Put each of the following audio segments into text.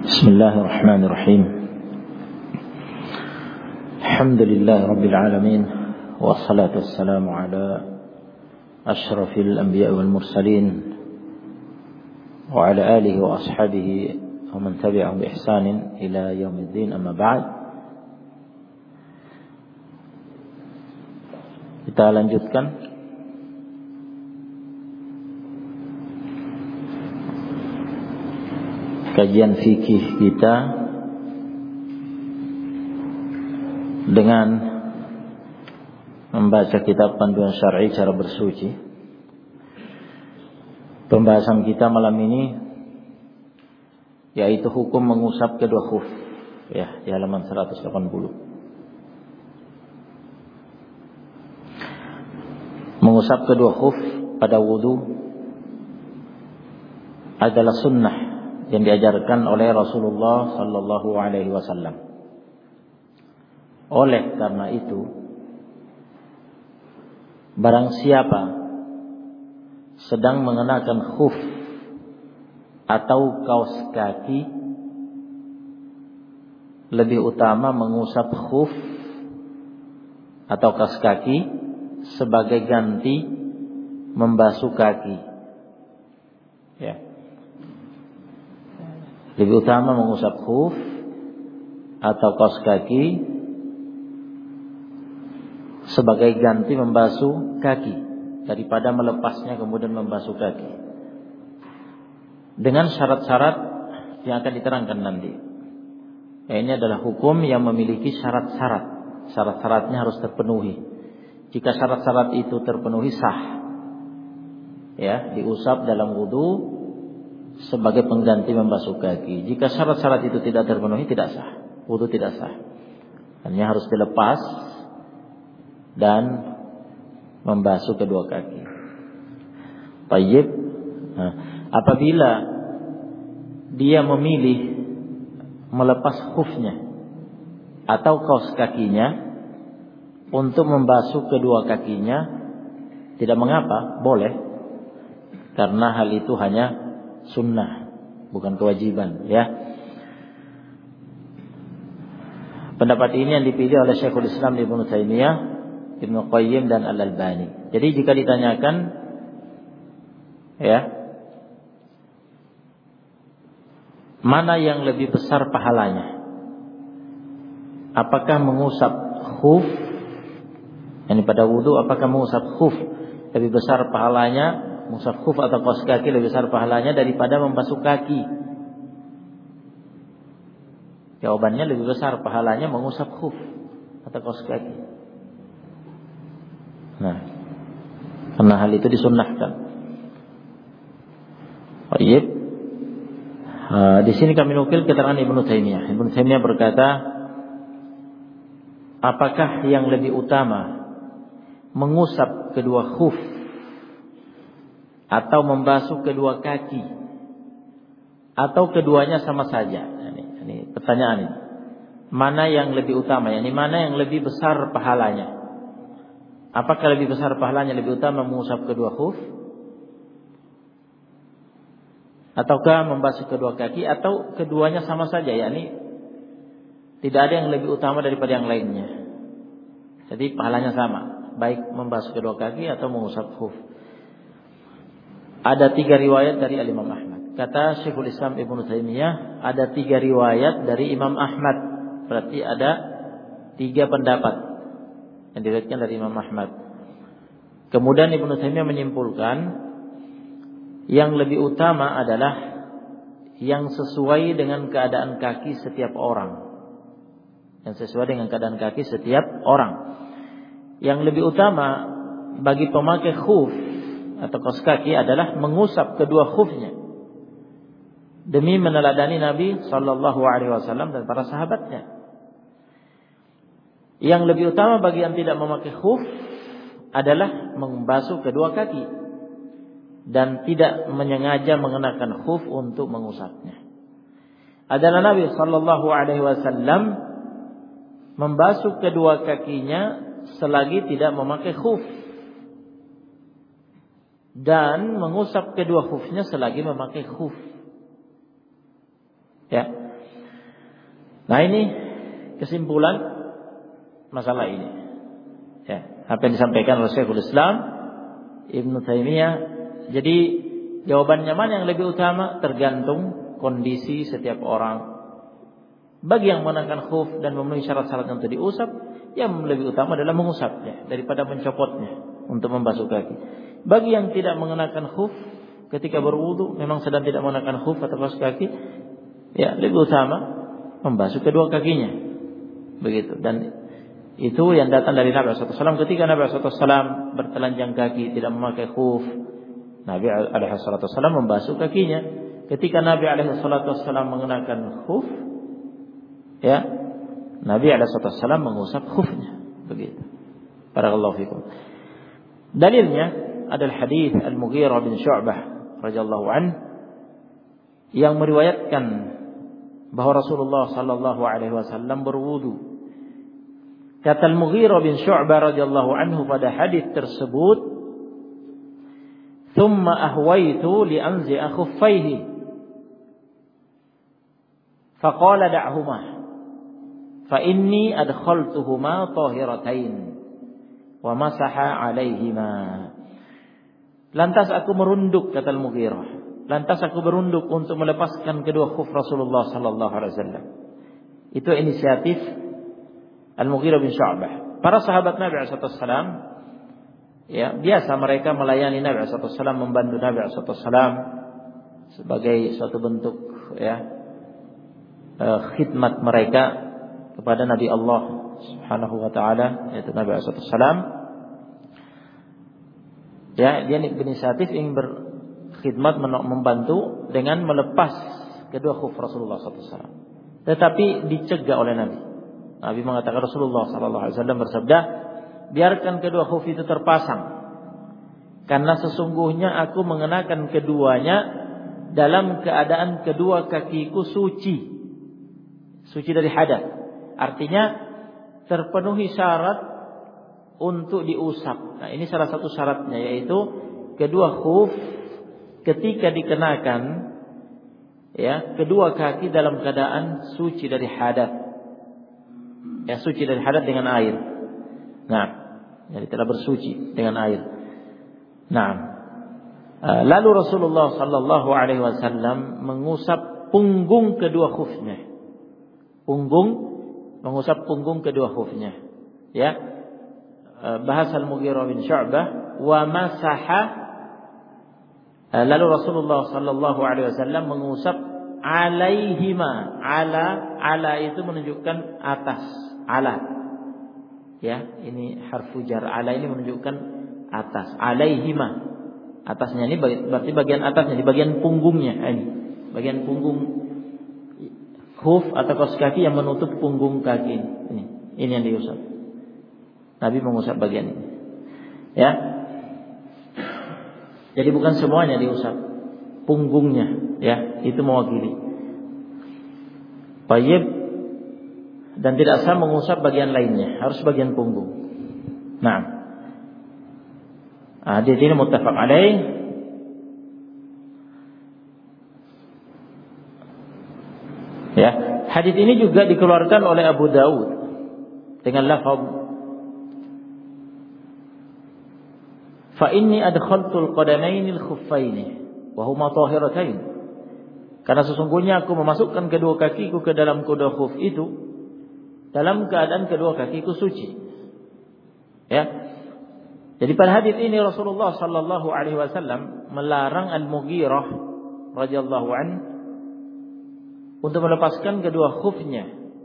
Bismillahirrahmanirrahim. Alhamdulillahi rabbil alamin, wassalatu wassalamu ala asyrafil anbiya'i wal mursalin wa ala alihi wa ashabihi wa man tabi'ahum bi ihsanin ila yaumiddin, amma ba'd. Kita lanjutkan kajian fikih kita dengan membaca kitab Panduan Syar'i Cara Bersuci. Pembahasan kita malam ini yaitu hukum mengusap kedua khuf, ya, di halaman 180. Mengusap kedua khuf pada wudu adalah sunnah yang diajarkan oleh Rasulullah sallallahu alaihi wasallam. Oleh karena itu, barang siapa sedang mengenakan khuf atau kaos kaki, lebih utama mengusap khuf atau kaos kaki sebagai ganti membasuh kaki. Ya. Lebih utama mengusap khuf atau kaos kaki sebagai ganti membasuh kaki daripada melepasnya kemudian membasuh kaki, dengan syarat-syarat yang akan diterangkan nanti. Ini adalah hukum yang memiliki syarat-syarat. Syarat-syaratnya harus terpenuhi. Jika syarat-syarat itu terpenuhi, sah, ya, diusap dalam wudu sebagai pengganti membasuh kaki. Jika syarat-syarat itu tidak terpenuhi, tidak sah, wudu tidak sah. Hanya harus dilepas dan membasuh kedua kaki. Tayyib. Nah, apabila dia memilih melepas khufnya atau kaos kakinya untuk membasuh kedua kakinya, tidak mengapa, boleh, karena hal itu hanya sunnah, bukan kewajiban, ya. Pendapat ini yang dipilih oleh Syekhul Islam Ibnu Taimiyah, Ibnu Qayyim dan Al-Albani. Jadi jika ditanyakan, ya, mana yang lebih besar pahalanya? Apakah mengusap khuf, yani pada wudu, apakah mengusap khuf lebih besar pahalanya? Mengusap khuf atau kaos kaki lebih besar pahalanya daripada membasuh kaki? Jawabannya lebih besar pahalanya mengusap khuf atau kaos kaki. Nah, karena hal itu disunnahkan. Baik. Di sini kami nukil keterangan Ibnu Taimiyah. Ibnu Taimiyah berkata, apakah yang lebih utama, mengusap kedua khuf atau membasuh kedua kaki, atau keduanya sama saja? Ini pertanyaan ini. Mana yang lebih utama? Yani mana yang lebih besar pahalanya? Apakah lebih besar pahalanya, lebih utama mengusap kedua khuf ataukah membasuh kedua kaki, atau keduanya sama saja? Yani tidak ada yang lebih utama daripada yang lainnya. Jadi pahalanya sama, baik membasuh kedua kaki atau mengusap khuf. Ada 3 riwayat dari Imam Ahmad. Kata Syekhul Islam Ibnu Taimiyah, ada 3 riwayat dari Imam Ahmad. Berarti ada 3 pendapat yang diriwayatkan dari Imam Ahmad. Kemudian Ibnu Taimiyah menyimpulkan, yang lebih utama adalah yang sesuai dengan keadaan kaki setiap orang. Yang sesuai dengan keadaan kaki setiap orang. Yang lebih utama bagi pemakai khuf atau kaos kaki adalah mengusap kedua khufnya, demi meneladani Nabi sallallahu alaihi wasallam dan para sahabatnya. Yang lebih utama bagi yang tidak memakai khuf adalah membasuh kedua kaki dan tidak menyengaja mengenakan khuf untuk mengusapnya. Adalah Nabi sallallahu alaihi wasallam membasuh kedua kakinya selagi tidak memakai khuf, dan mengusap kedua khufnya selagi memakai khuf. Ya. Nah, ini kesimpulan masalah ini. Ya, apa yang disampaikan oleh Syekhul Islam Ibnu Taimiyah. Jadi jawabannya mana yang lebih utama tergantung kondisi setiap orang. Bagi yang mengenakan khuf dan memenuhi syarat-syarat untuk diusap, yang lebih utama adalah mengusapnya daripada mencopotnya untuk membasuh kaki. Bagi yang tidak mengenakan khuf ketika berwudu, memang sedang tidak mengenakan khuf atau kaos kaki, ya lebih utama membasuh kedua kakinya. Begitu. Dan itu yang datang dari Nabi SAW. Ketika Nabi SAW bertelanjang kaki, tidak memakai khuf, Nabi SAW membasuh kakinya. Ketika Nabi SAW mengenakan khuf, ya, Nabi SAW mengusap khufnya. Begitu. Barakallahu fikum. Dalilnya adalah hadis Al-Mughirah bin Syu'bah radhiyallahu anhu yang meriwayatkan bahwa Rasulullah sallallahu alaihi wasallam berwudu. Kata Al-Mughirah bin Syu'bah radhiyallahu anhu pada hadis tersebut, "Tsumma ahwaitu li anzi'a khuffaihi." Faqala da'huma fa inni adkhaltuhuma tahiratain wa masaha 'alaihima. Lantas aku merunduk, kata Al-Mughirah. Lantas aku berunduk untuk melepaskan kedua khuf Rasulullah sallallahu alaihi wasallam. Itu inisiatif Al-Mughirah bin Syu'bah. Para sahabat Nabi sallallahu alaihi wasallam, ya, biasa mereka melayani Nabi sallallahu alaihi wasallam, membantu Nabi sallallahu alaihi wasallam sebagai suatu bentuk, ya, khidmat mereka kepada Nabi Allah Subhanahu wa taala, yaitu Nabi sallallahu alaihi wasallam. Ya, dia berinisiatif ingin berkhidmat, membantu dengan melepas kedua khuf Rasulullah sallallahu alaihi wasallam. Tetapi dicegah oleh Nabi. Nabi mengatakan, Rasulullah sallallahu alaihi wasallam bersabda, biarkan kedua khuf itu terpasang, karena sesungguhnya aku mengenakan keduanya dalam keadaan kedua kakiku suci dari hadas. Artinya terpenuhi syarat untuk diusap. Nah, ini salah satu syaratnya, yaitu kedua khuf ketika dikenakan, ya, kedua kaki dalam keadaan suci dari hadas. Ya, suci dari hadas dengan air. Nah, jadi telah bersuci dengan air. Nah, lalu Rasulullah sallallahu alaihi wasallam mengusap punggung kedua khufnya. Mengusap punggung kedua khufnya. Ya. Bahasa Al-Mughirah bin Syu'bah, wa masaha, lalu Rasulullah sallallahu alaihi wasallam mengusap alaihima. Ala itu menunjukkan atas, ala. Ya, ini harfu jar. Ala ini menunjukkan atas. Alaihima. Atasnya ini berarti bagian atasnya, di bagian punggungnya ini. Bagian punggung khuf atau kaos kaki yang menutup punggung kaki ini. Ini yang diusap. Nabi mengusap bagian ini. Ya. Jadi bukan semuanya diusap, punggungnya, ya, itu mewakili. Baik. Dan tidak sah mengusap bagian lainnya, harus bagian punggung. Nah. Hadis ini muttafaq alaih. Ya, hadis ini juga dikeluarkan oleh Abu Daud dengan lafaz fa inni adkhaltul qadamainil khuffaini wa huma tahiratain. Karena sesungguhnya aku memasukkan kedua kakiku ke dalam kedua khuf itu dalam keadaan kedua kakiku suci. Ya. Jadi pada hadis ini Rasulullah sallallahu alaihi wasallam melarang Al-Mughirah radhiyallahu an untuk melepaskan kedua khufnya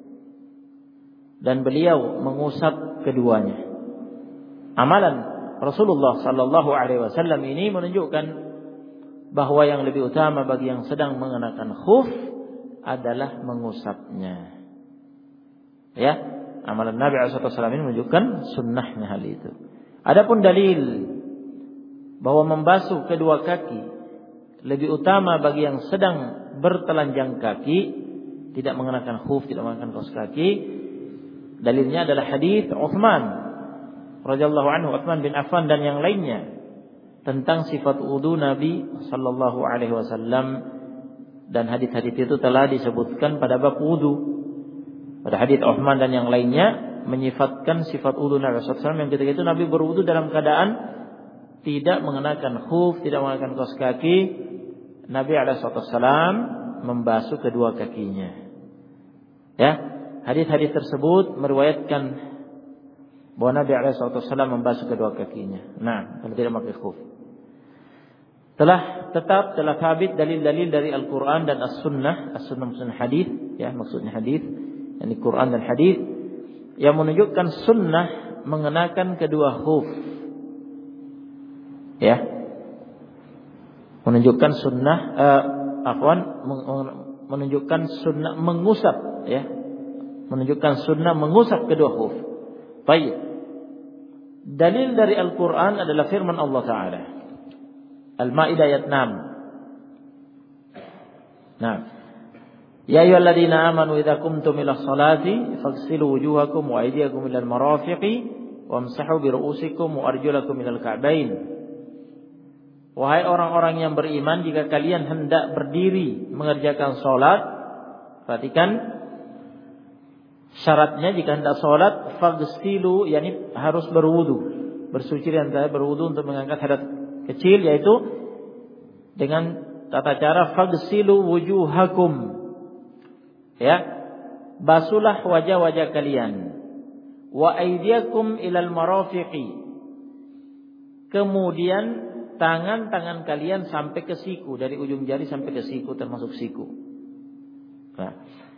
dan beliau mengusap keduanya. Amalan Rasulullah sallallahu alaihi wasallam ini menunjukkan bahwa yang lebih utama bagi yang sedang mengenakan khuf adalah mengusapnya. Ya, amalan Nabi sallallahu alaihi wasallam ini menunjukkan sunnahnya hal itu. Adapun dalil bahwa membasuh kedua kaki lebih utama bagi yang sedang bertelanjang kaki, tidak mengenakan khuf, tidak mengenakan kaos kaki, dalilnya adalah hadis Utsman radhiyallahu anhu, Utsman bin Affan dan yang lainnya tentang sifat wudu Nabi sallallahu alaihi wasallam, dan hadis-hadis itu telah disebutkan pada bab wudu. Pada hadits Uthman dan yang lainnya menyifatkan sifat wudu Nabi sallallahu alaihi wasallam yang ketika itu Nabi berwudu dalam keadaan tidak mengenakan khuf, tidak mengenakan kaos kaki. Nabi alaihi wasallam membasuh kedua kakinya. Ya, hadis-hadis tersebut meriwayatkan bahwa Nabi alaihi wasallam membasuh kedua kakinya. Nah, kalau tidak pakai khuf. Telah sabit dalil-dalil dari Al-Qur'an dan As-Sunnah maksudnya hadis, ya, maksudnya hadis, yakni Quran dan hadis yang menunjukkan sunnah mengenakan kedua khuf. Ya. Menunjukkan sunnah menunjukkan sunnah mengusap, ya. Menunjukkan sunnah mengusap kedua khuf. Baik. Dalil dari Al-Qur'an adalah firman Allah Ta'ala. Al-Maidah ayat 6. Nah, ya ayyuhalladzina amanu idza qumtum ilas salati faghsilu wujuhakum wa aydiyakum ilal marafiqi wamsahu bi ru'usikum wa arjulakum ilal ka'bain. Wahai orang-orang yang beriman, jika kalian hendak berdiri mengerjakan salat, perhatikan syaratnya jika hendak salat faghsilu, yakni harus berwudu. Bersuci dan berwudu untuk mengangkat hadas kecil, yaitu dengan tata cara faghsilu wujuhakum, ya, basuhlah wajah-wajah kalian, wa aydiyakum ilal marafiqi, kemudian tangan-tangan kalian sampai ke siku, dari ujung jari sampai ke siku termasuk siku. Nah,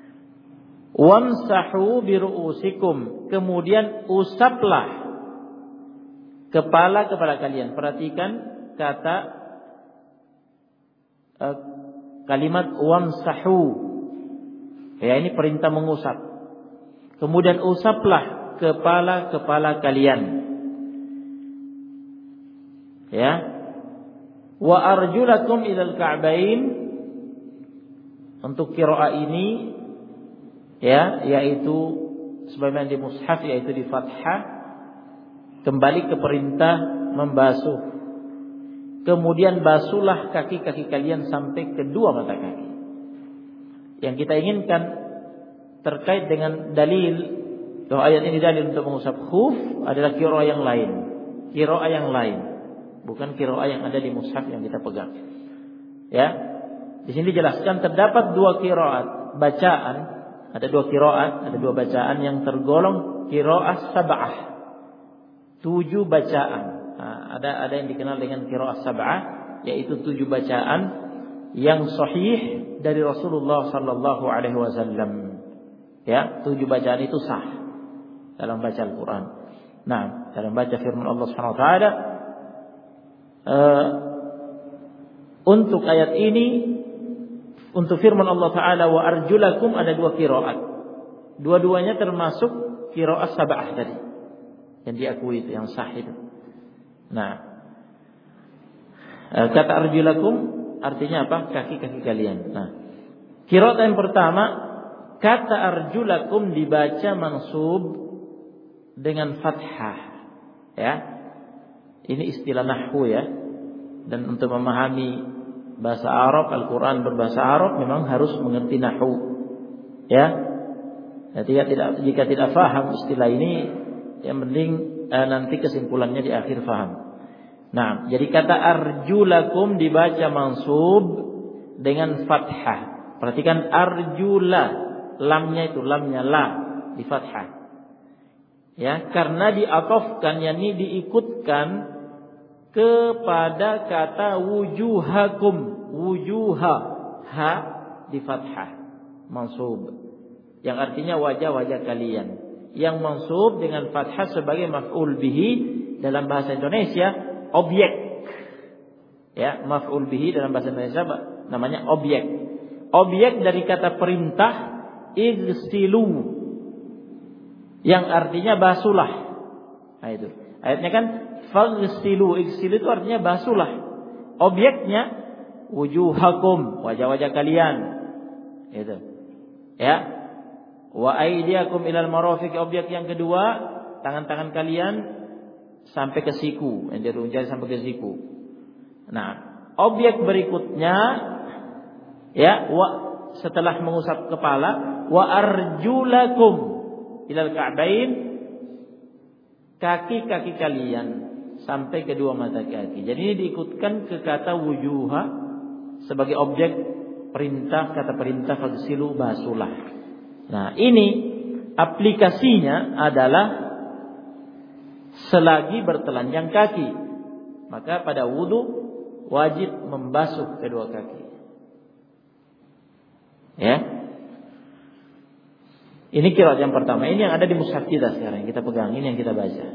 wamsahu bi ru'usikum, kemudian usaplah kepala kalian. Perhatikan kata kalimat wamsahu, ya, ini perintah mengusap. Kemudian usaplah kepala kalian, ya. Wa arjulakum ilal ka'bain, untuk qiraah ini, ya, yaitu sebagaimana di mushaf, yaitu di fathah, kembali ke perintah membasuh. Kemudian basuhlah kaki-kaki kalian sampai kedua mata kaki. Yang kita inginkan terkait dengan dalil bahwa ayat ini dalil untuk mengusap khuf adalah qiraah yang lain. Qiraah yang lain, bukan qiraah yang ada di mushaf yang kita pegang. Ya. Di sini dijelaskan terdapat dua qiraat bacaan, ada dua qiraat, ada dua bacaan yang tergolong qiraah sab'ah. 7 bacaan. Nah, ada yang dikenal dengan qiraah sab'ah, yaitu 7 bacaan yang sahih dari Rasulullah sallallahu alaihi wasallam. Ya, 7 bacaan itu sah dalam baca Al-Qur'an. Nah, dalam baca firman Allah Subhanahu wa taala, untuk ayat ini, untuk firman Allah taala wa arjulakum, ada 2 qiraat. Dua-duanya termasuk qiraah sab'ah tadi yang diakui itu, yang sah itu. Nah, kata arjulakum artinya apa? Kaki-kaki kalian. Nah, qiraat yang pertama, kata arjulakum dibaca mansub dengan fathah, ya. Ini istilah nahwu, ya. Dan untuk memahami bahasa Arab, Al-Qur'an berbahasa Arab memang harus mengerti nahwu, ya. Jika tidak paham istilah ini, yang penting nanti kesimpulannya di akhir faham. Nah, jadi kata arjulakum dibaca mansub dengan fathah. Perhatikan arjula, lamnya itu, lamnya la di fathah. Ya, karena diatofkan, yakni diikutkan kepada kata wujuhakum, wujuha, ha di fathah, mansub, yang artinya wajah-wajah kalian. Yang mansub dengan fathah sebagai maf'ul bihi dalam bahasa Indonesia, objek. Ya, maf'ul bihi dalam bahasa Indonesia namanya objek. Objek dari kata perintah igsilu, yang artinya basuhlah. Nah, itu. Ayatnya kan faghsilu, igsilu itu artinya basuhlah. Objeknya wujuhakum, wajah-wajah kalian. Itu. Ya. Wa aydiyakum ilal marafiq, objek yang kedua, tangan-tangan kalian sampai ke siku, yang dari ujung sampai ke siku. Nah, objek berikutnya, ya, setelah mengusap kepala, wa arjulakum ilal ka'bain, kaki-kaki kalian sampai kedua mata kaki. Jadi ini diikutkan ke kata wujuha sebagai objek perintah, kata perintah fagsilu, basuhlah. Nah, ini aplikasinya adalah selagi bertelanjang kaki, maka pada wudu wajib membasuh kedua kaki. Ya. Ini qiraat yang pertama. Ini yang ada di mushaf kita sekarang yang kita pegang, ini yang kita baca.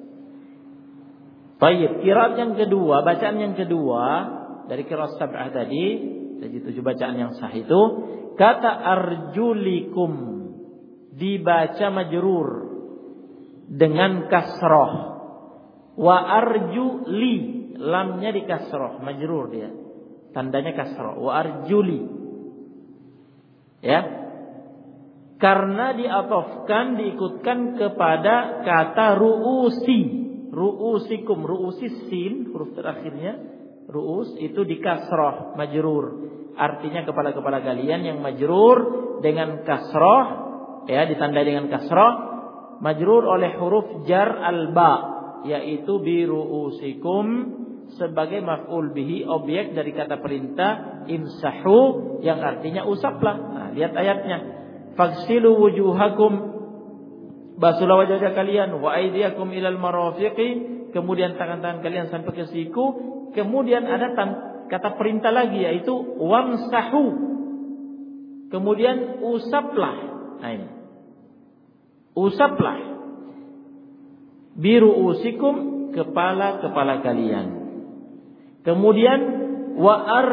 Baik, qiraat yang kedua, bacaan yang kedua dari qiraat sab'ah tadi, dari 7 bacaan yang sah itu, kata arjulikum dibaca majrur dengan kasroh, wa arjuli, lamnya di kasroh, majrur dia, tandanya kasroh, wa arjuli. Ya, karena diatofkan, diikutkan kepada kata ru'usi, ru'usikum, ru'usis sin, huruf terakhirnya ru'us itu di kasroh, majrur, artinya kepala-kepala kalian yang majrur dengan kasroh, ya, ditandai dengan kasroh, majrur oleh huruf jar al-ba, yaitu bi ru'usikum sebagai maf'ul bihi, objek dari kata perintah imsahu yang artinya usaplah. Nah, lihat ayatnya, fagsilu wujuhakum, basuhlah wajah kalian, wa aydiyakum ilal marafiqi, kemudian tangan-tangan kalian sampai ke siku, kemudian ada kata perintah lagi yaitu wamsahu, kemudian usaplah. Nah, ini usaplah biru'usikum, kepala-kepala kalian. Kemudian wa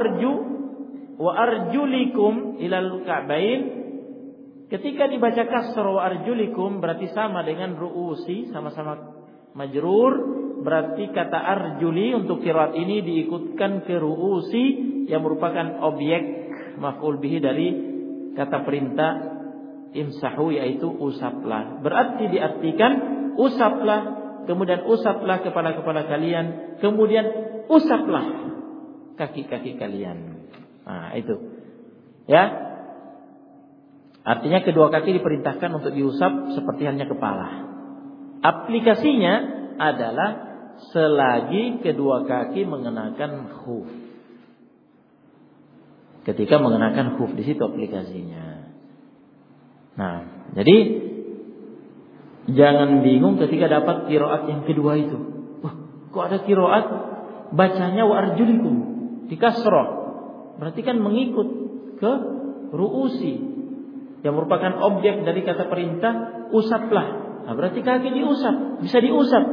arjulikum ilal ka'bain, ketika dibaca kasr wa arjulikum berarti sama dengan ru'usi, sama-sama majrur, berarti kata arjuli untuk qiraat ini diikutkan ke ru'usi yang merupakan objek maf'ul bihi dari kata perintah imsahu, yaitu usaplah. Berarti diartikan usaplah, kemudian usaplah kepala-kepala kalian, kemudian usaplah kaki-kaki kalian. Nah, itu. Ya. Artinya kedua kaki diperintahkan untuk diusap seperti hanya kepala. Aplikasinya adalah selagi kedua kaki mengenakan khuf. Ketika mengenakan khuf, di situ aplikasinya. Nah, jadi jangan bingung ketika dapat qiraat yang kedua itu. Wah, kok ada qiraat bacanya wa arjulikum di kasrah, berarti kan mengikut ke ru'usi yang merupakan objek dari kata perintah usaplah. Nah, berarti kaki diusap, bisa diusap.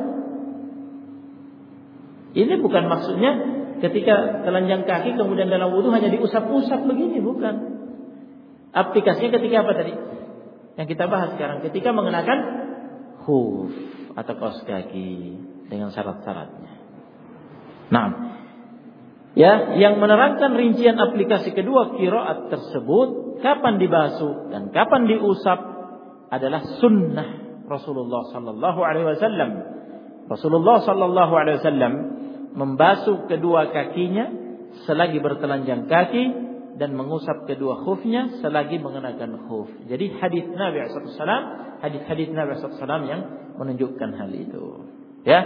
Ini bukan maksudnya ketika telanjang kaki kemudian dalam wudu hanya diusap-usap begini, bukan. Aplikasinya ketika apa tadi yang kita bahas sekarang, ketika mengenakan khuf atau kaos kaki dengan syarat-syaratnya. Nah, ya, yang menerangkan rincian aplikasi kedua qiraat tersebut, kapan dibasuh dan kapan diusap adalah sunnah Rasulullah sallallahu alaihi wasallam. Rasulullah sallallahu alaihi wasallam membasuh kedua kakinya selagi bertelanjang kaki dan mengusap kedua khufnya selagi mengenakan khuf. Jadi hadis Nabi sallallahu alaihi wasallam, hadis-hadis Nabi sallallahu alaihi wasallam yang menunjukkan hal itu. Ya.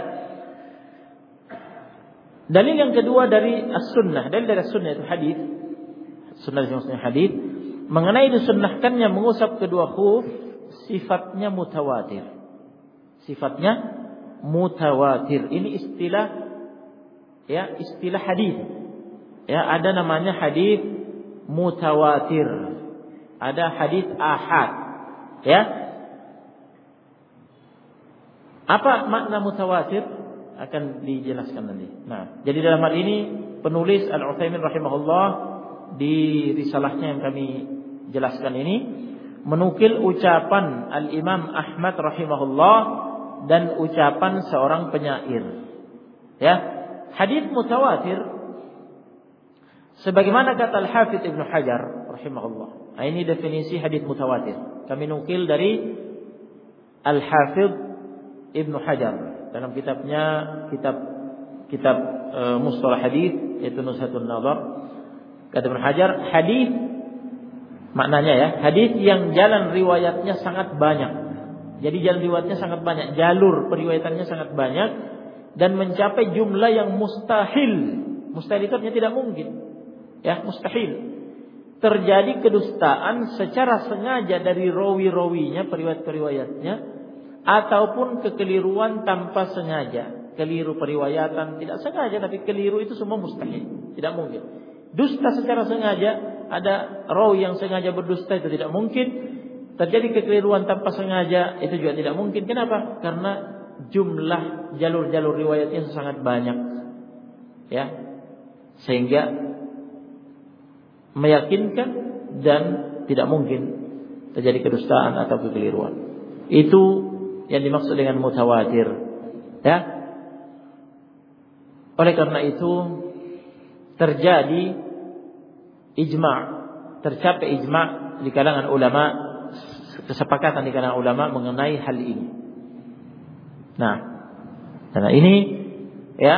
Dalil yang kedua dari as-sunnah, dalil dari as-sunnah itu hadis, sunnah maksudnya hadis mengenai disunnahkannya mengusap kedua khuf, sifatnya mutawatir. Sifatnya mutawatir. Ini istilah, ya, istilah hadis. Ya, ada namanya hadis mutawatir. Ada hadis ahad. Ya. Apa makna mutawatir? Akan dijelaskan nanti. Nah, jadi dalam hal ini penulis Al-Utsaimin rahimahullah di risalahnya yang kami jelaskan ini menukil ucapan Al-Imam Ahmad rahimahullah dan ucapan seorang penyair. Ya, hadits mutawatir sebagaimana kata Al-Hafidz Ibnu Hajar rahimahullah. Nah, ini definisi hadits mutawatir. Kami nukil dari Al-Hafidz Ibnu Hajar dalam kitabnya, kitab Mustalah Hadits, yaitu Nuzhatun Nazar. Kata Ibnu Hajar, hadis Maknanya ya, hadis yang jalan riwayatnya sangat banyak. Jadi jalan riwayatnya sangat banyak, jalur periwayatannya sangat banyak dan mencapai jumlah yang mustahil. Mustahil itu artinya tidak mungkin. Ya, mustahil. Terjadi kedustaan secara sengaja dari rawi-rawinya, periwayat-periwayatnya, ataupun kekeliruan tanpa sengaja. Keliru periwayatan tidak sengaja, tapi keliru itu semua mustahil, tidak mungkin. Dusta secara sengaja, ada rawi yang sengaja berdusta, itu tidak mungkin. Terjadi kekeliruan tanpa sengaja, itu juga tidak mungkin. Kenapa? Karena jumlah jalur-jalur riwayatnya sangat banyak, ya, sehingga meyakinkan dan tidak mungkin terjadi kedustaan atau kekeliruan. Itu yang dimaksud dengan mutawatir, ya. Oleh karena itu terjadi ijma', tercapai ijma' di kalangan ulama, kesepakatan di kalangan ulama mengenai hal ini. Nah, karena ini ya,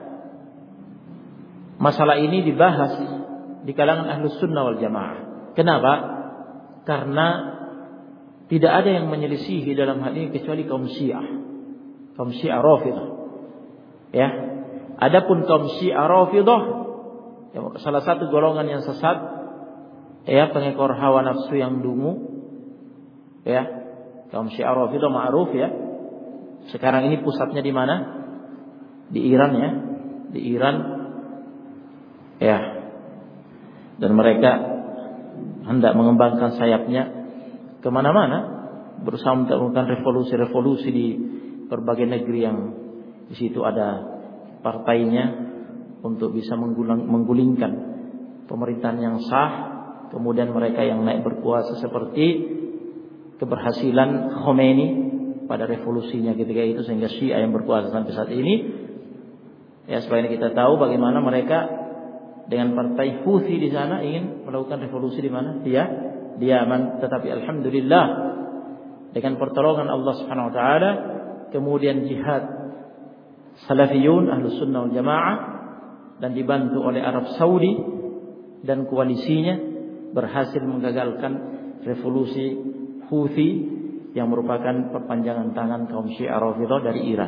masalah ini dibahas di kalangan Ahlus Sunnah wal Jamaah. Kenapa? Karena tidak ada yang menyelisihi dalam hal ini kecuali kaum Syiah. Kaum Syiah Rafidhah. Ya. Adapun kaum Syiah Rafidhah, ya, salah satu golongan yang sesat, ya, pengekor hawa nafsu yang dungu. Ya. Kaum Syiah Rafidhah ma'ruf, ya. Sekarang ini pusatnya di mana? Di Iran, ya. Di Iran. Ya. Dan mereka hendak mengembangkan sayapnya kemana-mana, berusaha untuk melakukan revolusi-revolusi di berbagai negeri yang di situ ada partainya untuk bisa menggulingkan pemerintahan yang sah. Kemudian mereka yang naik berkuasa, seperti keberhasilan Khomeini pada revolusinya ketika itu, sehingga Syiah yang berkuasa sampai saat ini. Ya, supaya kita tahu bagaimana mereka dengan partai Houthi di sana ingin melakukan revolusi di mana? Di Yaman. Tetapi alhamdulillah dengan pertolongan Allah Subhanahu wa taala, kemudian jihad Salafiyun Ahlus Sunnah wal Jamaah dan dibantu oleh Arab Saudi dan koalisinya berhasil menggagalkan revolusi Houthi yang merupakan perpanjangan tangan kaum Syiah Rafidhah dari Iran.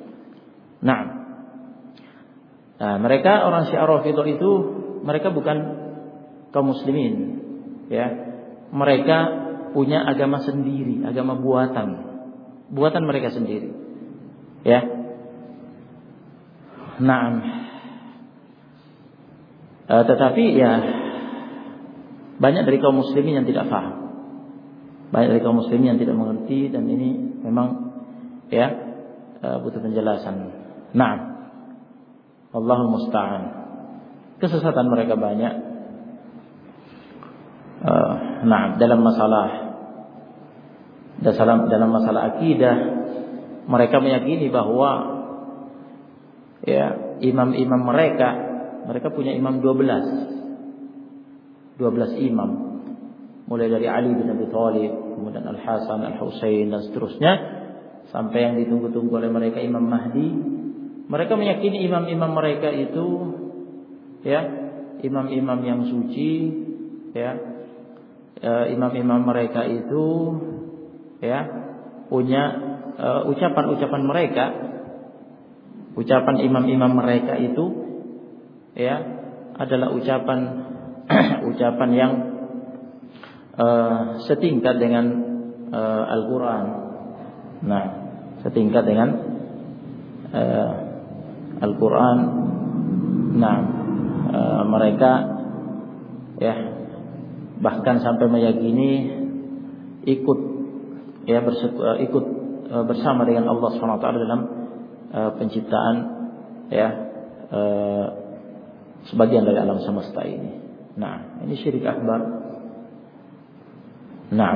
Nah, mereka orang Syiah Rafidhah itu mereka bukan kaum muslimin, ya. Mereka punya agama sendiri, agama buatan mereka sendiri, ya. Nah, tetapi ya banyak dari kaum muslimin yang tidak paham, banyak dari kaum muslimin yang tidak mengerti, dan ini memang ya butuh penjelasan. Nah, Allahul musta'an. Kesesatan mereka banyak. Dalam masalah akidah, mereka meyakini bahwa ya imam-imam mereka punya imam 12 imam, mulai dari Ali bin Abi Thalib, kemudian Al-Hasan, Al-Husain dan seterusnya, sampai yang ditunggu-tunggu oleh mereka Imam Mahdi. Mereka meyakini imam-imam mereka itu ya imam-imam yang suci, ya. Imam-imam mereka itu ya punya ucapan-ucapan mereka, ucapan imam-imam mereka itu ya adalah ucapan yang setingkat dengan Al-Qur'an. Nah, setingkat dengan Al-Quran. Nah, mereka ya bahkan sampai meyakini ikut bersama dengan Allah SWT dalam penciptaan ya sebagian dari alam semesta ini. Nah, ini syirik akbar. Nah,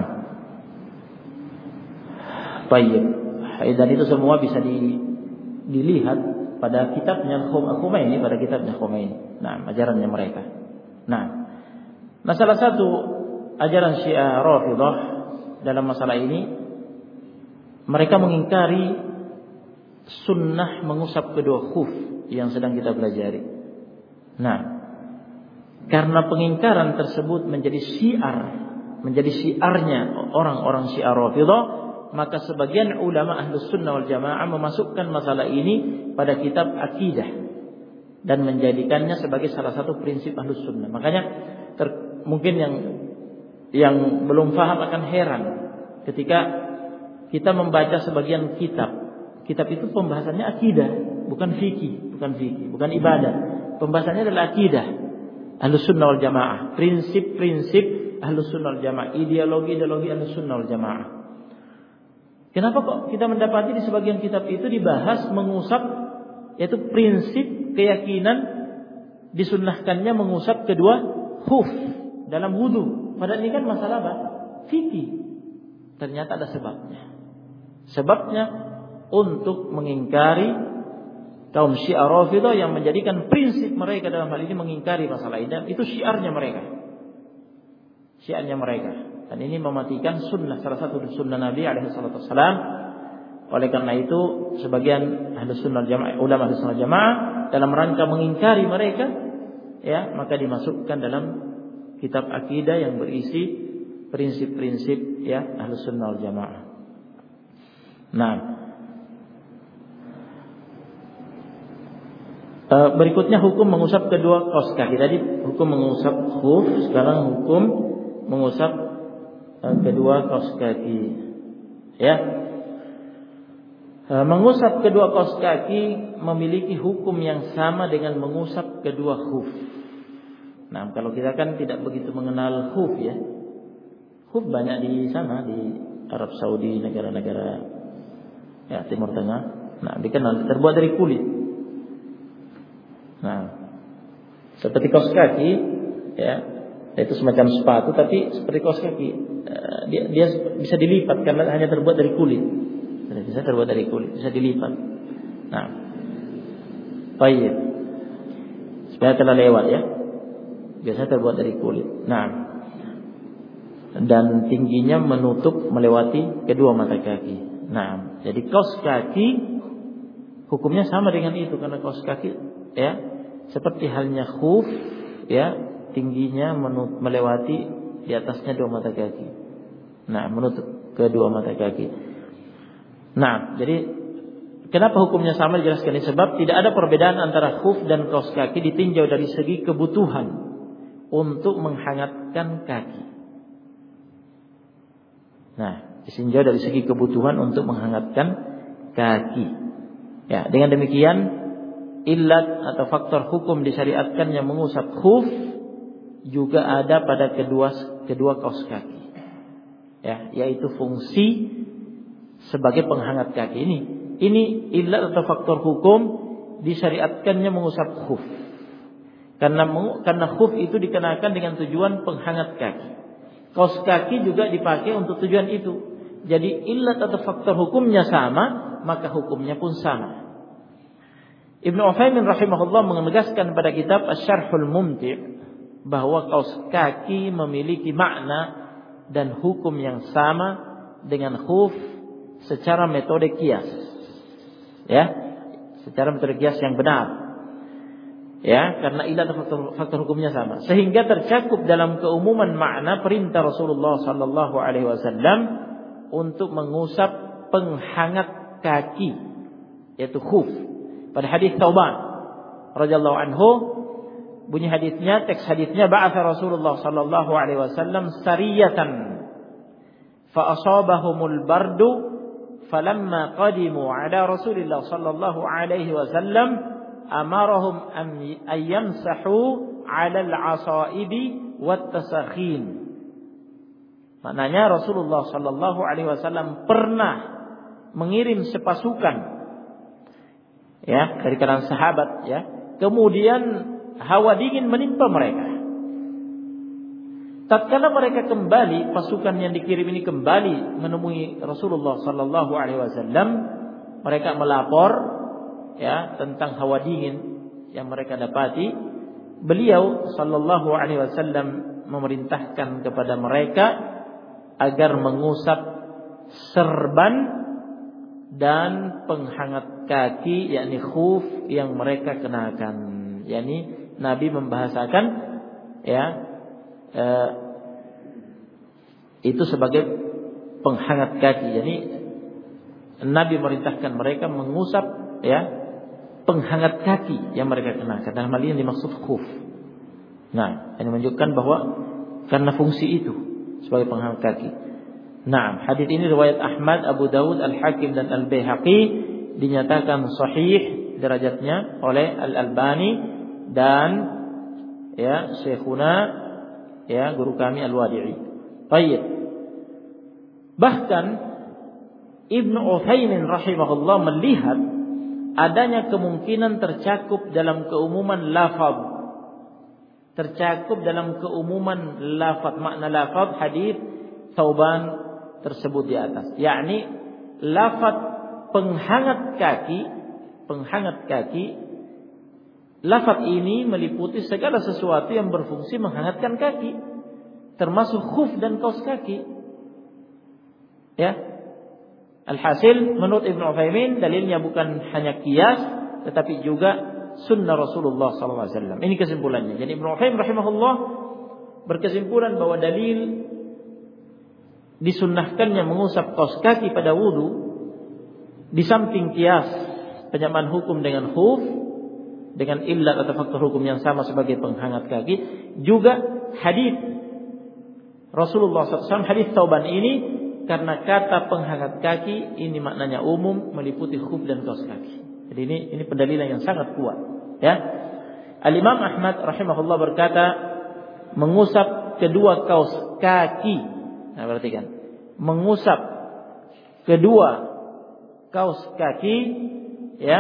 baik. Dan itu semua bisa dilihat pada kitabnya Khomeini, Nah, ajarannya mereka. Nah, salah satu ajaran Syiah Rafidhah dalam masalah ini, mereka mengingkari sunnah mengusap kedua khuf yang sedang kita pelajari. Nah, karena pengingkaran tersebut menjadi syiar menjadi syiarnya orang-orang Syiah Rafidhah, maka sebagian ulama Ahlus Sunnah wal Jamaah memasukkan masalah ini pada kitab akidah dan menjadikannya sebagai salah satu prinsip Ahlus Sunnah. Makanya mungkin yang belum paham akan heran ketika kita membaca sebagian kitab. Kitab itu pembahasannya akidah, bukan fikih, bukan ibadah. Pembahasannya adalah akidah Ahlus Sunnah wal Jamaah, prinsip-prinsip Ahlus Sunnah wal Jamaah, ideologi Ahlus Sunnah wal Jamaah. Kenapa kok kita mendapati di sebagian kitab itu dibahas mengusap, yaitu prinsip keyakinan disunnahkannya mengusap kedua khuf dalam wudu. Padahal ini kan masalah apa? Fikih. Ternyata ada sebabnya. Sebabnya untuk mengingkari kaum Syiah Rafidhah yang menjadikan prinsip mereka dalam hal ini mengingkari masalah ini, dan itu syiarnya mereka. Syiarnya mereka. Dan ini mematikan sunnah, salah satu sunnah Nabi alaihi salatu wassalam. Oleh karena itu sebagian Ahlus Sunnah Jamaah, ulama Ahlus Sunnah Jamaah dalam rangka mengingkari mereka, ya, maka dimasukkan dalam kitab akidah yang berisi prinsip-prinsip, ya, Ahlus Sunnah wal Jamaah. Nah, berikutnya hukum mengusap kedua kaus kaki. Tadi hukum mengusap khuf, sekarang hukum mengusap kedua kaus kaki. Ya. Mengusap kedua kaus kaki memiliki hukum yang sama dengan mengusap kedua khuf. Nah, kalau kita kan tidak begitu mengenal khuf, ya. Khuf banyak di sana, di Arab Saudi, negara-negara, ya, Timur Tengah. Nah, dikenal terbuat dari kulit. Nah, seperti kaos kaki, ya, itu semacam sepatu tapi seperti kaos kaki. Dia bisa dilipat karena hanya terbuat dari kulit. Bisa terbuat dari kulit, bisa dilipat. Nah, baik. Supaya telah lewat, ya. Biasanya terbuat dari kulit. Nah, dan tingginya melewati kedua mata kaki. Nah, jadi kaos kaki hukumnya sama dengan itu, karena kaos kaki, ya, seperti halnya khuf, ya, tingginya melewati di atasnya dua mata kaki. Nah, menutup kedua mata kaki. Nah, jadi kenapa hukumnya sama dijelaskan ini? Sebab tidak ada perbedaan antara khuf dan kaos kaki ditinjau dari segi kebutuhan untuk menghangatkan kaki. Nah, ditinjau dari segi kebutuhan untuk menghangatkan kaki. Ya, dengan demikian illat atau faktor hukum disyariatkannya mengusap khuf juga ada pada kedua kaus kaki. Ya, yaitu fungsi sebagai penghangat kaki. Ini illat atau faktor hukum disyariatkannya mengusap khuf. Karena khuf itu dikenakan dengan tujuan penghangat kaki. Kaus kaki juga dipakai untuk tujuan itu. Jadi illat atau faktor hukumnya sama, maka hukumnya pun sama. Ibnu Utsaimin rahimahullah menegaskan pada kitab Asy-Syarhul Mumti' bahwa kaus kaki memiliki makna dan hukum yang sama dengan khuf secara metode kias, ya, secara metode kias yang benar, ya, karena ilah faktor hukumnya sama, sehingga tercakup dalam keumuman makna perintah Rasulullah Sallallahu Alaihi Wasallam untuk mengusap penghangat kaki, yaitu khuf. Pada hadis Tauban radhiyallahu anhu, bunyi hadisnya, teks hadisnya, ba'atha Rasulullah Sallallahu Alaihi Wasallam sariyatan fa asabahumul bardu falamma qadimu ala Rasulillah sallallahu alaihi wasallam amarahum an yamsahu ala al-asaibi wat tasakhin. Maknanya Rasulullah sallallahu alaihi wasallam pernah mengirim sepasukan, ya, dari kalangan sahabat, ya. Kemudian hawa dingin menimpa mereka. Tatkala mereka kembali, pasukan yang dikirim ini kembali menemui Rasulullah sallallahu alaihi wasallam, mereka melapor, ya, tentang hawa dingin yang mereka dapati. Beliau sallallahu alaihi wasallam memerintahkan kepada mereka agar mengusap serban dan penghangat kaki, yakni khuf yang mereka kenakan. Yakni Nabi membahasakan, ya, itu sebagai penghangat kaki. Jadi Nabi merintahkan mereka mengusap ya penghangat kaki yang mereka kenakan. Dalam hal ini dimaksud khuf. Nah, ini menunjukkan bahwa karena fungsi itu sebagai penghangat kaki. Nah, hadis ini riwayat Ahmad, Abu Dawud, Al-Hakim dan Al-Baihaqi, dinyatakan sahih derajatnya oleh Al-Albani dan ya Syekhuna ya guru kami Al-Wadi'i. Baik. Bahkan Ibnu Utsaimin rahimahullah melihat adanya kemungkinan tercakup dalam keumuman lafaz. Tercakup dalam keumuman lafaz, makna lafaz hadis Tsauban tersebut di atas. Yakni lafaz penghangat kaki, lafaz ini meliputi segala sesuatu yang berfungsi menghangatkan kaki, termasuk khuf dan kaus kaki. Ya. Alhasil menurut Ibnu Utsaimin dalilnya bukan hanya qiyas tetapi juga sunnah Rasulullah SAW. Ini kesimpulannya. Jadi Ibnu Utsaimin rahimahullah berkesimpulan bahwa dalil disunnahkannya mengusap kaus kaki pada wudu di samping qiyas penyamaan hukum dengan khuf dengan illat atau faktor hukum yang sama sebagai penghangat kaki, juga hadis Rasulullah SAW, hadis Tsauban ini, karena kata penghangat kaki ini maknanya umum, meliputi khuf dan kaus kaki. Jadi ini pendalilan yang sangat kuat. Ya, Al-Imam Ahmad rahimahullah berkata mengusap kedua kaus kaki. Nah, perhatikan, mengusap kedua kaus kaki, ya,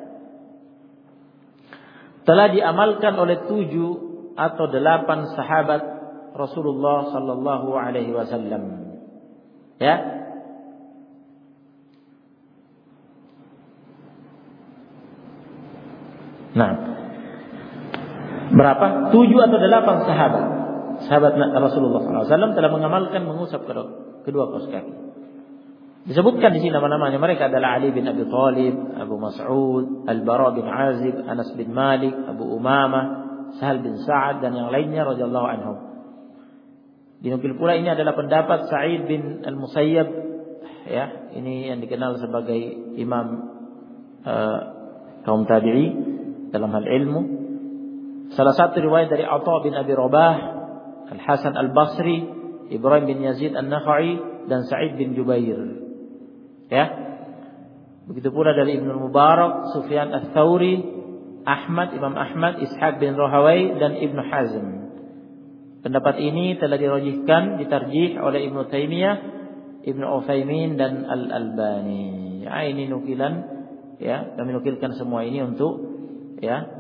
telah diamalkan oleh 7 atau 8 sahabat Rasulullah sallallahu alaihi wasallam. Ya. Nah, berapa? 7 atau 8 sahabat Rasulullah SAW telah mengamalkan mengusap kedua kaus kaki. Disebutkan di sini nama-namanya, mereka adalah Ali bin Abi Thalib, Abu Mas'ud, Al-Bara bin Azib, Anas bin Malik, Abu Umamah, Sahal bin Sa'ad dan yang lainnya radhiyallahu anhum. Dinukil pula ini adalah pendapat Sa'id bin Al-Musayyab, ya, ini yang dikenal sebagai imam kaum tabi'i dalam hal ilmu. Salah satu riwayat dari Atha bin Abi Rabah, Al-Hasan Al-Basri, Ibrahim bin Yazid An-Nakha'i dan Sa'id bin Jubair. Ya. Begitu pula dari Ibnu Mubarak, Sufyan Ats-Tsauri, Ahmad, Imam Ahmad, Ishaq bin Rahawai dan Ibnu Hazm. Pendapat ini telah dirajihkan, ditarjih oleh Ibnu Taimiyah, Ibnu Utsaimin dan Al-Albani. Ya, ini nukilan, ya, kami nukilkan semua ini untuk ya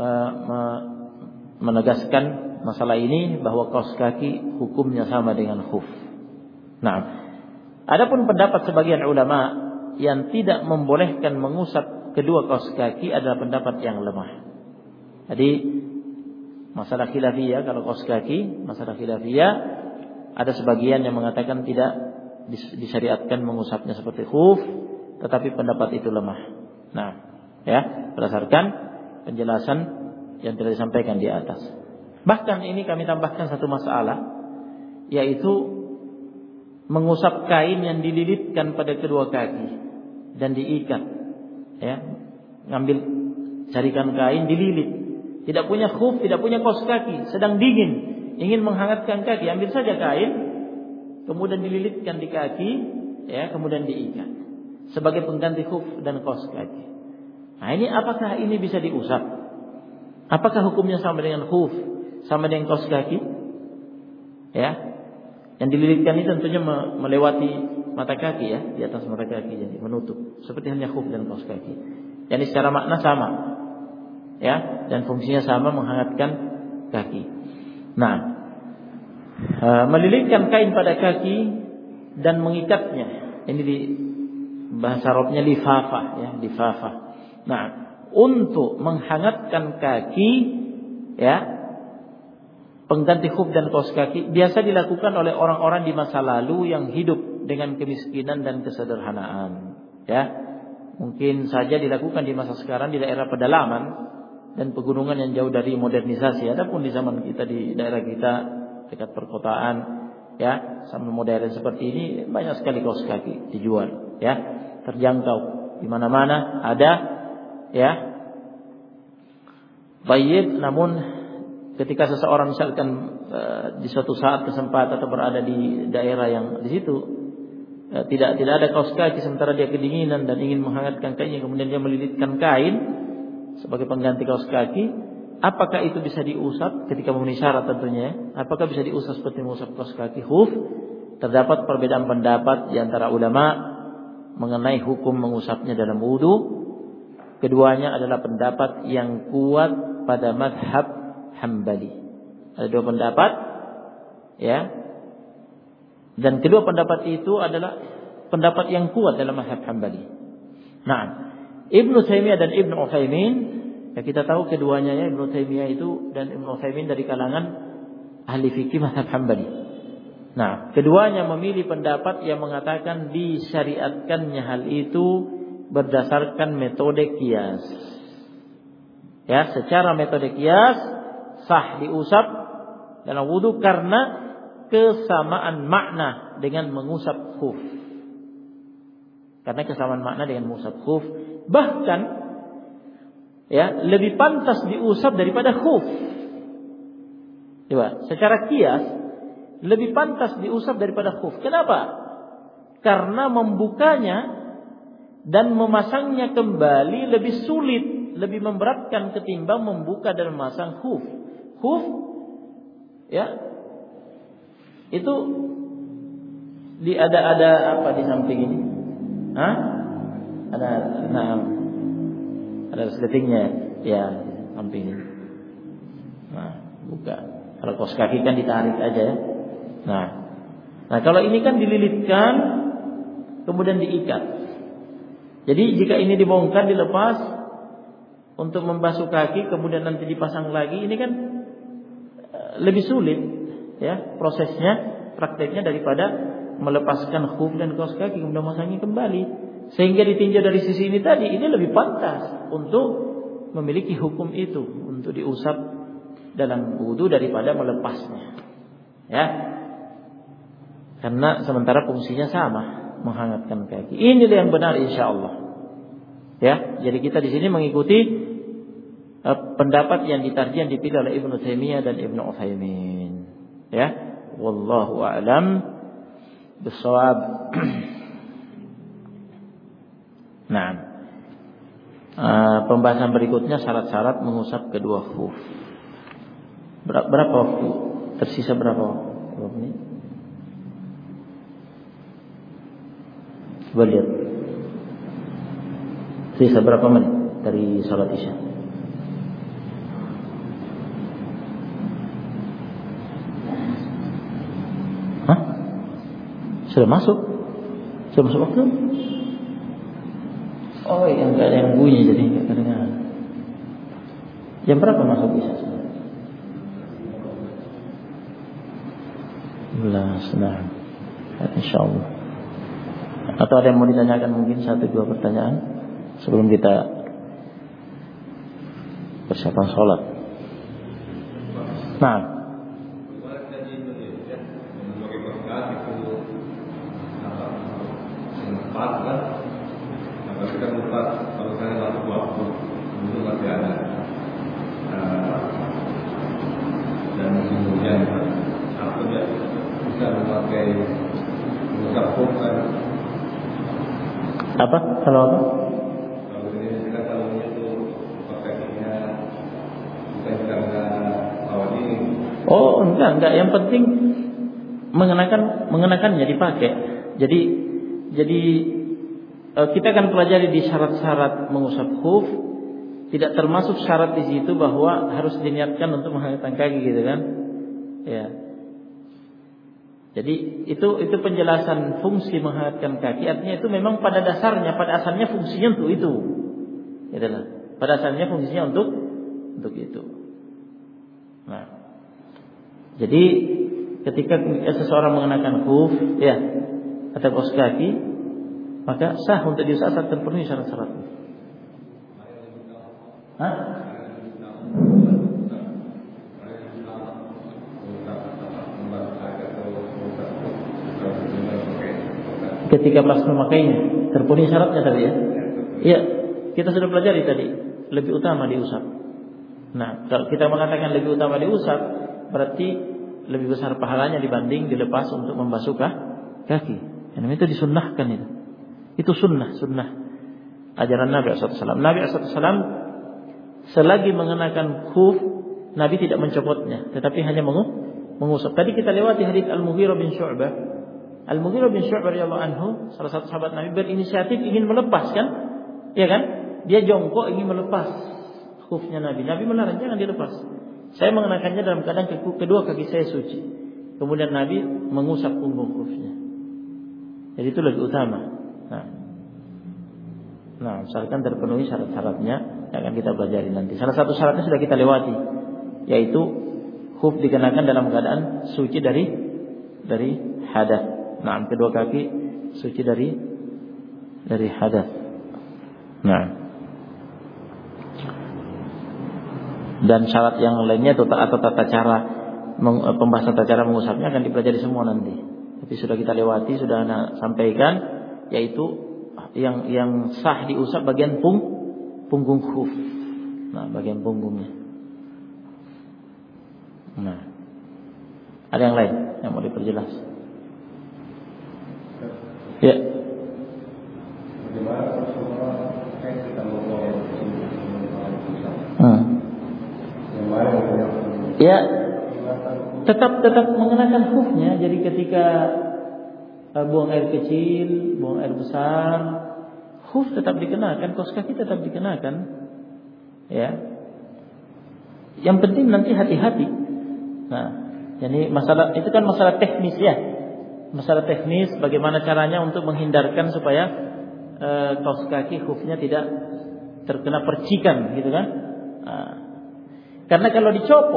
menegaskan masalah ini bahwa kaus kaki hukumnya sama dengan khuf. Nah, adapun pendapat sebagian ulama yang tidak membolehkan mengusap kedua kaus kaki adalah pendapat yang lemah. Jadi masalah khilafiyah, kalau kaus kaki, masalah khilafiyah, ada sebagian yang mengatakan tidak disyariatkan mengusapnya seperti khuf, tetapi pendapat itu lemah. Nah, ya, berdasarkan penjelasan yang telah disampaikan di atas. Bahkan ini kami tambahkan satu masalah, yaitu mengusap kain yang dililitkan pada kedua kaki dan diikat. Ya, ngambil, carikan kain dililit. Tidak punya khuf, tidak punya kaus kaki, sedang dingin, ingin menghangatkan kaki, ambil saja kain, kemudian dililitkan di kaki, ya, kemudian diikat sebagai pengganti khuf dan kaus kaki. Nah, ini apakah ini bisa diusap? Apakah hukumnya sama dengan khuf, sama dengan kaus kaki? Ya, yang dililitkan ini tentunya melewati mata kaki, ya, di atas mata kaki, jadi menutup, seperti halnya khuf dan kaus kaki. Jadi secara makna sama. Ya, dan fungsinya sama, menghangatkan kaki. Nah, melilitkan kain pada kaki dan mengikatnya, ini di bahasa Arabnya lifafah, ya, lifafah. Nah, untuk menghangatkan kaki, ya, pengganti khuf dan kaus kaki biasa dilakukan oleh orang-orang di masa lalu yang hidup dengan kemiskinan dan kesederhanaan. Ya, mungkin saja dilakukan di masa sekarang di daerah pedalaman dan pegunungan yang jauh dari modernisasi. Adapun di zaman kita, di daerah kita dekat perkotaan, ya, sama modern seperti ini banyak sekali kaos kaki dijual, ya, terjangkau di mana-mana ada, ya. Baik, namun ketika seseorang misalkan di suatu saat kesempatan atau berada di daerah yang di situ tidak ada kaos kaki, sementara dia kedinginan dan ingin menghangatkan kainnya, kemudian dia melilitkan kain sebagai pengganti kaos kaki, apakah itu bisa diusap ketika memenuhi syarat tentunya? Apakah bisa diusap seperti mengusap kaos kaki khuf? Terdapat perbedaan pendapat di antara ulama mengenai hukum mengusapnya dalam wudu. Keduanya adalah pendapat yang kuat pada mazhab Hambali. Ada dua pendapat, ya. Dan kedua pendapat itu adalah pendapat yang kuat dalam mazhab Hambali. Nah, Ibnu Taimiyah dan Ibnu Utsaimin, ya kita tahu keduanya, ya, Ibnu Taimiyah itu dan Ibnu Utsaimin dari kalangan ahli fikih mazhab Hambali. Nah, keduanya memilih pendapat yang mengatakan disyariatkannya hal itu berdasarkan metode qiyas. Ya, secara metode qiyas sah diusap dalam wudu karena kesamaan makna dengan mengusap khuf. Karena kesamaan makna dengan mengusap khuf, bahkan ya lebih pantas diusap daripada khuf. Coba, secara qiyas lebih pantas diusap daripada khuf. Kenapa? Karena membukanya dan memasangnya kembali lebih sulit, lebih memberatkan ketimbang membuka dan memasang khuf. Khuf, ya, itu ada apa di samping ini? Hah? Ada sletingnya, ya, samping ini. Nah, buka. Kalau kaos kaki kan ditarik aja, ya. Nah, kalau ini kan dililitkan, kemudian diikat. Jadi jika ini dibongkar, dilepas untuk membasuh kaki, kemudian nanti dipasang lagi, ini kan lebih sulit, ya, prosesnya, prakteknya daripada melepaskan khuf dan kaos kaki kemudian memasangnya kembali. Sehingga ditinjau dari sisi ini tadi, ini lebih pantas untuk memiliki hukum itu, untuk diusap dalam wudu daripada melepasnya, ya. Karena sementara fungsinya sama, menghangatkan kaki. Inilah yang benar insyaallah. Ya, jadi kita di sini mengikuti pendapat yang ditarjih yang dipilih oleh Ibnu Taimiyah dan Ibnu Utsaimin. Ya, wallahu a'lam bissawab. Nah, pembahasan berikutnya syarat-syarat mengusap kedua khuf. Berapa waktu? Tersisa berapa waktu? Berapa menit? Coba lihat. Tersisa berapa menit dari salat Isya? Hah? Sudah masuk? Sudah masuk waktu? Oh iya, nggak ada yang bunyi jadi nggak kedengaran. Jam berapa masuk Isya? 11. Nah, insyaallah. Atau ada yang mau ditanyakan mungkin 1-2 pertanyaan sebelum kita persiapan sholat. Nah, dan kemudian aku bisa memakai mengusap khuf kan? Apa? Kalau apa? Kalau ini kita tahunya itu pakainya bukan karena lawan ini. Oh enggak. Yang penting mengenakannya dipakai. Jadi kita akan pelajari di syarat-syarat mengusap khuf. Tidak termasuk syarat di situ bahwa harus diniatkan untuk menghangatkan kaki, gitu kan? Ya. Jadi itu penjelasan fungsi menghangatkan kaki. Artinya itu memang pada asalnya fungsinya untuk itu. Gitu lah. Pada asalnya fungsinya untuk itu. Nah, jadi ketika seseorang mengenakan khuf, ya, atau kaos kaki, maka sah untuk diusap terpenuhi syarat-syaratnya. Hah? ketika pas memakainya terpenuhi syaratnya tadi ya. Iya, kita sudah pelajari tadi lebih utama diusap. Nah, kalau kita mengatakan lebih utama diusap, berarti lebih besar pahalanya dibanding dilepas untuk membasuh kaki. Yang itu disunnahkan itu. Itu sunnah ajaran Nabi SAW. Nabi SAW selagi mengenakan khuf, Nabi tidak mencopotnya, tetapi hanya mengusap. Tadi kita lewati hadits Al-Mughirah bin Syu'bah. Al-Mughirah bin Syu'bah radhiyallahu anhu, salah satu sahabat Nabi, berinisiatif ingin melepas kan? Ya kan? Dia jongkok ingin melepas khufnya Nabi. Nabi melarang, jangan dilepas. Saya mengenakannya dalam keadaan kedua kaki saya suci. Kemudian Nabi mengusap punggung khufnya. Jadi itu lebih utama. Nah, misalkan terpenuhi syarat-syaratnya yang akan kita pelajari nanti. Salah satu syaratnya sudah kita lewati, yaitu khuf dikenakan dalam keadaan suci dari hadas. Nah, kedua kaki suci dari hadas. Nah, dan syarat yang lainnya atau tata cara pembahasan tata cara mengusapnya akan dipelajari semua nanti. Tapi sudah kita lewati, sudah sampaikan, yaitu yang sah diusap bagian punggung khuf. Nah, bagian punggungnya. Nah, ada yang lain yang mau diperjelas? Ya. Ya, tetap mengenakan khufnya. Jadi ketika buang air kecil, buang air besar, khuf tetap dikenakan, kaos kaki tetap dikenakan. Ya. Yang penting nanti hati-hati. Nah, jadi masalah itu kan masalah teknis ya. Masalah teknis bagaimana caranya untuk menghindarkan supaya kaos kaki khufnya tidak terkena percikan gitu kan. Nah, karena kalau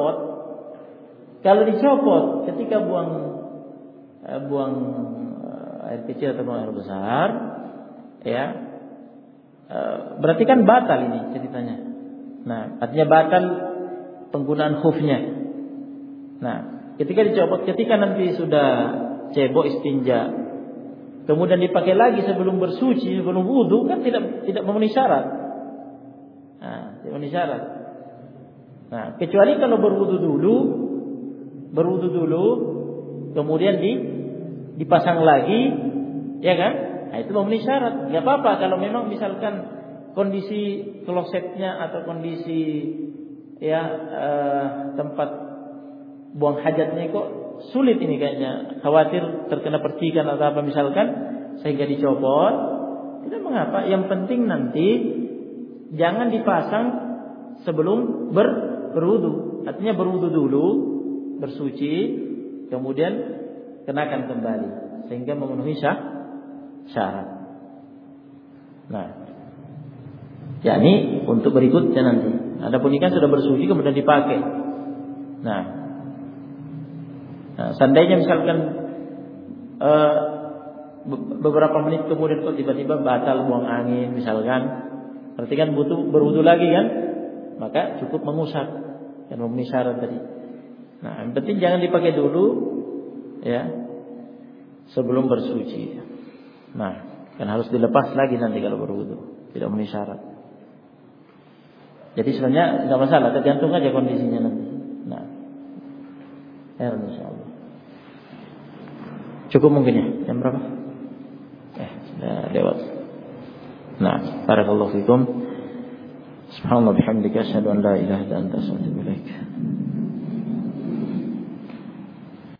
dicopot ketika buang air kecil atau buang air besar, ya, berarti kan batal ini ceritanya. Nah, artinya batal penggunaan khufnya. Nah, ketika dicopot, ketika nanti sudah cebok istinja, kemudian dipakai lagi sebelum bersuci, sebelum wudu, kan tidak memenuhi syarat. Nah, tidak memenuhi syarat. Nah, kecuali kalau berwudu dulu, kemudian dipasang lagi, ya kan? Nah, itu memenuhi syarat. Enggak apa-apa kalau memang misalkan kondisi klosetnya atau kondisi tempat buang hajatnya kok sulit ini kayaknya, khawatir terkena percikan atau apa misalkan, sehingga dicopot, tidak mengapa. Yang penting nanti jangan dipasang sebelum berwudu. Artinya berwudu dulu, bersuci, kemudian kenakan kembali sehingga memenuhi syarat. Nah, yakni untuk berikutnya nanti. Adapun ikan sudah bersuci kemudian dipakai. Nah, seandainya misalkan beberapa menit kemudian kok tiba-tiba batal buang angin misalkan, berarti kan butuh berwudu lagi kan? Maka cukup mengusap dan memenuhi syarat tadi. Nah, yang penting jangan dipakai dulu ya sebelum bersuci. Nah, kan harus dilepas lagi nanti kalau berwudu, tidak memenuhi syarat. Jadi sebenarnya tidak masalah, tergantung aja kondisinya nanti. Nah, insyaallah. Cukup mungkin ya, jam berapa? Sudah lewat. Nah, barakallahu fikum. Subhanallah bihamdika asyhadu an la ilaha illa anta astaghfiruka wa atubu ilaik.